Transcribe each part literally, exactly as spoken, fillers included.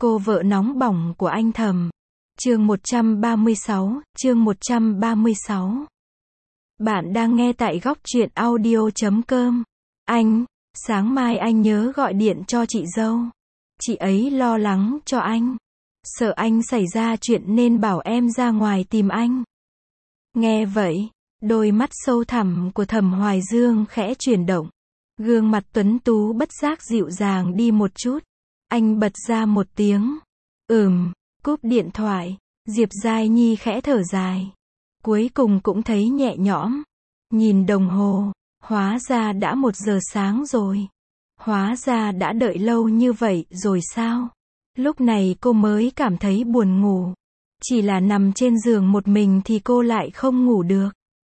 Cô vợ nóng bỏng của anh Thầm. Chương một trăm ba mươi sáu, chương một trăm ba mươi sáu. Bạn đang nghe tại góc truyện audio chấm com. Anh, sáng mai anh nhớ gọi điện cho chị dâu. Chị ấy lo lắng cho anh. Sợ anh xảy ra chuyện nên bảo em ra ngoài tìm anh. Nghe vậy, đôi mắt sâu thẳm của Thẩm Hoài Dương khẽ chuyển động. Gương mặt tuấn tú bất giác dịu dàng đi một chút. Anh bật ra một tiếng. Ừm, cúp điện thoại. Diệp Giai Nhi khẽ thở dài. Cuối cùng cũng thấy nhẹ nhõm. Nhìn đồng hồ, hóa ra đã một giờ sáng rồi. Hóa ra đã đợi lâu như vậy rồi sao? Lúc này cô mới cảm thấy buồn ngủ. Chỉ là nằm trên giường một mình thì cô lại không ngủ được.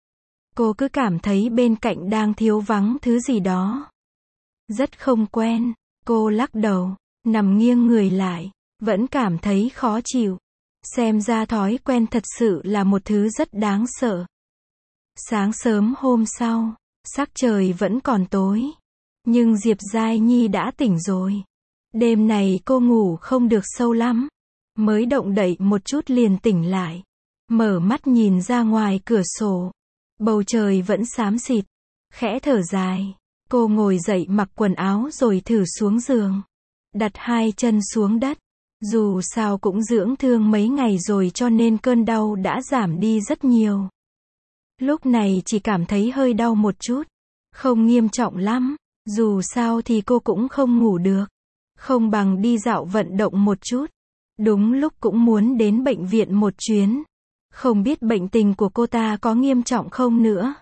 Cô cứ cảm thấy bên cạnh đang thiếu vắng thứ gì đó. Rất không quen. Cô lắc đầu, nằm nghiêng người lại, vẫn cảm thấy khó chịu. Xem ra thói quen thật sự là một thứ rất đáng sợ. Sáng sớm hôm sau, sắc trời vẫn còn tối. Nhưng Diệp Giai Nhi đã tỉnh rồi. Đêm này cô ngủ không được sâu lắm. Mới động đậy một chút liền tỉnh lại. Mở mắt nhìn ra ngoài cửa sổ. Bầu trời vẫn xám xịt. Khẽ thở dài. Cô ngồi dậy mặc quần áo rồi thử xuống giường. Đặt hai chân xuống đất. Dù sao cũng dưỡng thương mấy ngày rồi cho nên cơn đau đã giảm đi rất nhiều. Lúc này chỉ cảm thấy hơi đau một chút. Không nghiêm trọng lắm. Dù sao thì cô cũng không ngủ được. Không bằng đi dạo vận động một chút. Đúng lúc cũng muốn đến bệnh viện một chuyến. Không biết bệnh tình của cô ta có nghiêm trọng không nữa.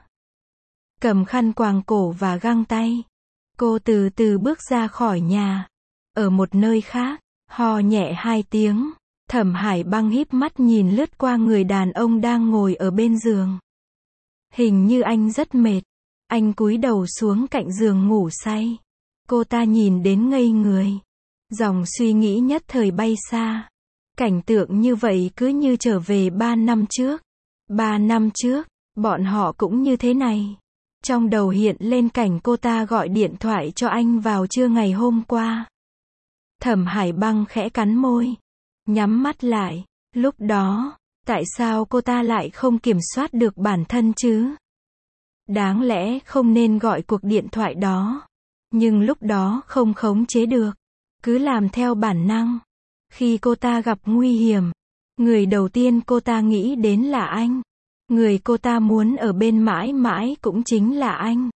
Cầm khăn quàng cổ và găng tay. Cô từ từ bước ra khỏi nhà. Ở một nơi khác, ho nhẹ hai tiếng. Thẩm Hải Băng híp mắt nhìn lướt qua người đàn ông đang ngồi ở bên giường. Hình như anh rất mệt. Anh cúi đầu xuống cạnh giường ngủ say. Cô ta nhìn đến ngây người. Dòng suy nghĩ nhất thời bay xa. Cảnh tượng như vậy cứ như trở về ba năm trước. Ba năm trước, bọn họ cũng như thế này. Trong đầu hiện lên cảnh cô ta gọi điện thoại cho anh vào trưa ngày hôm qua. Thẩm Hải Băng khẽ cắn môi. Nhắm mắt lại. Lúc đó, tại sao cô ta lại không kiểm soát được bản thân chứ? Đáng lẽ không nên gọi cuộc điện thoại đó. Nhưng lúc đó không khống chế được. Cứ làm theo bản năng. Khi cô ta gặp nguy hiểm, người đầu tiên cô ta nghĩ đến là anh. Người cô ta muốn ở bên mãi mãi cũng chính là anh.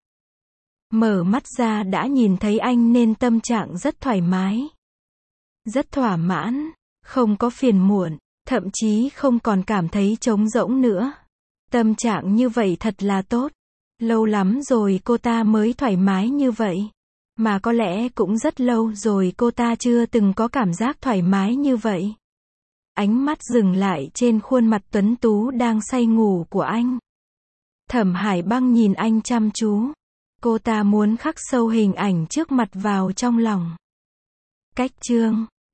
Mở mắt ra đã nhìn thấy anh nên tâm trạng rất thoải mái. Rất thỏa mãn, không có phiền muộn, thậm chí không còn cảm thấy trống rỗng nữa. Tâm trạng như vậy thật là tốt. Lâu lắm rồi cô ta mới thoải mái như vậy. Mà có lẽ cũng rất lâu rồi cô ta chưa từng có cảm giác thoải mái như vậy. Ánh mắt dừng lại trên khuôn mặt tuấn tú đang say ngủ của anh. Thẩm Hải Băng nhìn anh chăm chú. Cô ta muốn khắc sâu hình ảnh trước mặt vào trong lòng. Cách chương